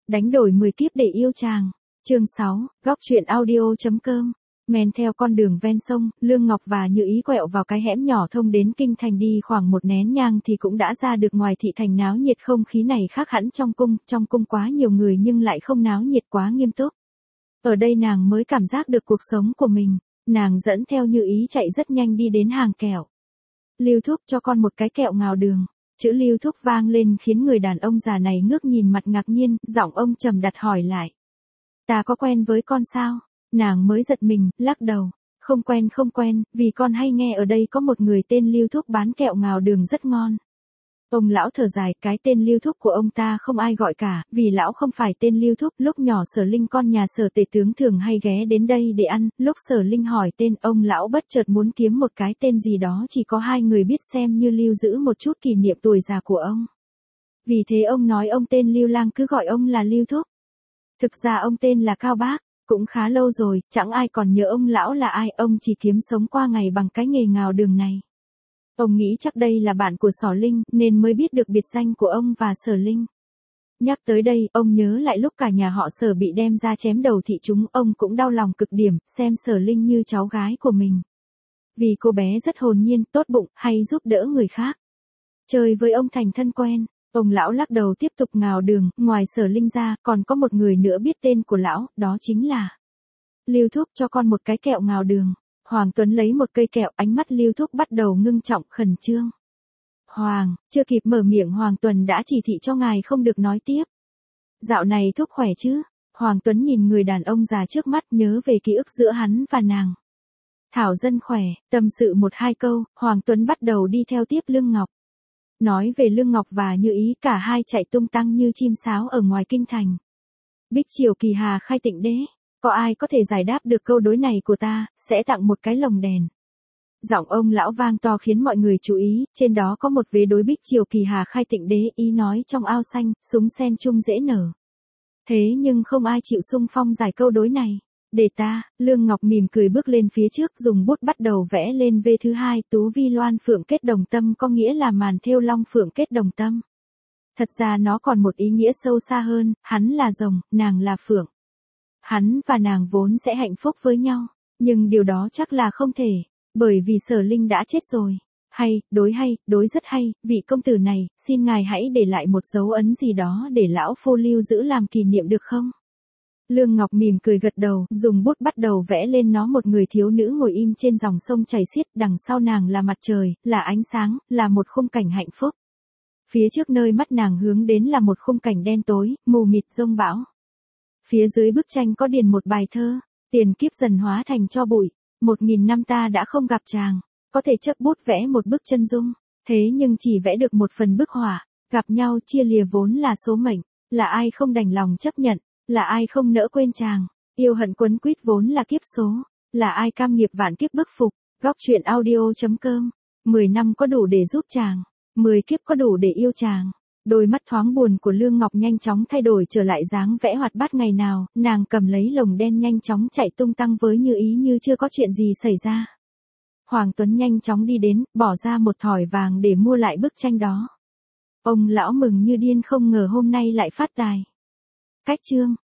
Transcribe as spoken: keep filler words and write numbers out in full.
Đánh đổi mười kiếp để yêu chàng. Chương sáu, góc truyện audio.com. Men theo con đường ven sông, Lương Ngọc và Như Ý quẹo vào cái hẻm nhỏ thông đến kinh thành, đi khoảng một nén nhang thì cũng đã ra được ngoài thị thành. Náo nhiệt, không khí này khác hẳn trong cung, trong cung quá nhiều người nhưng lại không náo nhiệt, quá nghiêm túc. Ở đây nàng mới cảm giác được cuộc sống của mình. Nàng dẫn theo Như Ý chạy rất nhanh đi đến hàng kẹo. Lưu thúc, cho con một cái kẹo ngào đường. Chữ Lưu thúc vang lên khiến người đàn ông già này ngước nhìn, mặt ngạc nhiên, giọng ông trầm đặt hỏi lại. Ta có quen với con sao? Nàng mới giật mình, lắc đầu. Không quen không quen, vì con hay nghe ở đây có một người tên Lưu thúc bán kẹo ngào đường rất ngon. Ông lão thở dài, cái tên Lưu thúc của ông ta không ai gọi cả, vì lão không phải tên Lưu thúc. Lúc nhỏ Sở Linh con nhà Sở tể tướng thường hay ghé đến đây để ăn, lúc Sở Linh hỏi tên, ông lão bất chợt muốn kiếm một cái tên gì đó chỉ có hai người biết, xem như lưu giữ một chút kỷ niệm tuổi già của ông. Vì thế ông nói ông tên Lưu Lang cứ gọi ông là Lưu thúc. Thực ra ông tên là Cao Bác, cũng khá lâu rồi, chẳng ai còn nhớ ông lão là ai, ông chỉ kiếm sống qua ngày bằng cái nghề ngào đường này. Ông nghĩ chắc đây là bạn của Sở Linh, nên mới biết được biệt danh của ông và Sở Linh. Nhắc tới đây, ông nhớ lại lúc cả nhà họ Sở bị đem ra chém đầu thị chúng, ông cũng đau lòng cực điểm, xem Sở Linh như cháu gái của mình. Vì cô bé rất hồn nhiên, tốt bụng, hay giúp đỡ người khác. Chơi với ông thành thân quen. Ông lão lắc đầu tiếp tục ngào đường, ngoài Sở Linh ra, còn có một người nữa biết tên của lão, đó chính là Lưu thúc, cho con một cái kẹo ngào đường. Hoàng Tuấn lấy một cây kẹo, ánh mắt Lưu thúc bắt đầu ngưng trọng, khẩn trương. Hoàng, chưa kịp mở miệng Hoàng Tuấn đã chỉ thị cho ngài không được nói tiếp. Dạo này thúc khỏe chứ? Hoàng Tuấn nhìn người đàn ông già trước mắt, nhớ về ký ức giữa hắn và nàng. Thảo dân khỏe, tâm sự một hai câu, Hoàng Tuấn bắt đầu đi theo tiếp Lương Ngọc. Nói về Lương Ngọc và Như Ý, cả hai chạy tung tăng như chim sáo ở ngoài kinh thành. Bích Triều Kỳ Hà khai tịnh đế. Có ai có thể giải đáp được câu đối này của ta, sẽ tặng một cái lồng đèn. Giọng ông lão vang to khiến mọi người chú ý, trên đó có một vế đối Bích Triều Kỳ Hà khai tịnh đế, ý nói trong ao xanh, súng sen chung dễ nở. Thế nhưng không ai chịu xung phong giải câu đối này. Để ta, Lương Ngọc mỉm cười bước lên phía trước, dùng bút bắt đầu vẽ lên vế thứ hai, tú vi loan phượng kết đồng tâm, có nghĩa là màn thêu long phượng kết đồng tâm. Thật ra nó còn một ý nghĩa sâu xa hơn, hắn là rồng, nàng là phượng. Hắn và nàng vốn sẽ hạnh phúc với nhau, nhưng điều đó chắc là không thể, bởi vì Sở Linh đã chết rồi. Hay, đối hay, đối rất hay, vị công tử này, xin ngài hãy để lại một dấu ấn gì đó để lão phu lưu giữ làm kỷ niệm được không? Lương Ngọc mỉm cười gật đầu, dùng bút bắt đầu vẽ lên nó một người thiếu nữ ngồi im trên dòng sông chảy xiết, đằng sau nàng là mặt trời, là ánh sáng, là một khung cảnh hạnh phúc. Phía trước nơi mắt nàng hướng đến là một khung cảnh đen tối, mù mịt giông bão. Phía dưới bức tranh có điền một bài thơ, tiền kiếp dần hóa thành tro bụi, một nghìn năm ta đã không gặp chàng, có thể chấp bút vẽ một bức chân dung, thế nhưng chỉ vẽ được một phần bức họa, gặp nhau chia lìa vốn là số mệnh, là ai không đành lòng chấp nhận, là ai không nỡ quên chàng, yêu hận quấn quýt vốn là kiếp số, là ai cam nghiệp vạn kiếp bức phục. Góc truyện audio.com. mười năm có đủ để giúp chàng, mười kiếp có đủ để yêu chàng. Đôi mắt thoáng buồn của Lương Ngọc nhanh chóng thay đổi trở lại dáng vẽ hoạt bát ngày nào, nàng cầm lấy lồng đen nhanh chóng chạy tung tăng với Như Ý như chưa có chuyện gì xảy ra. Hoàng Tuấn nhanh chóng đi đến, bỏ ra một thỏi vàng để mua lại bức tranh đó. Ông lão mừng như điên, không ngờ hôm nay lại phát tài. Cách chương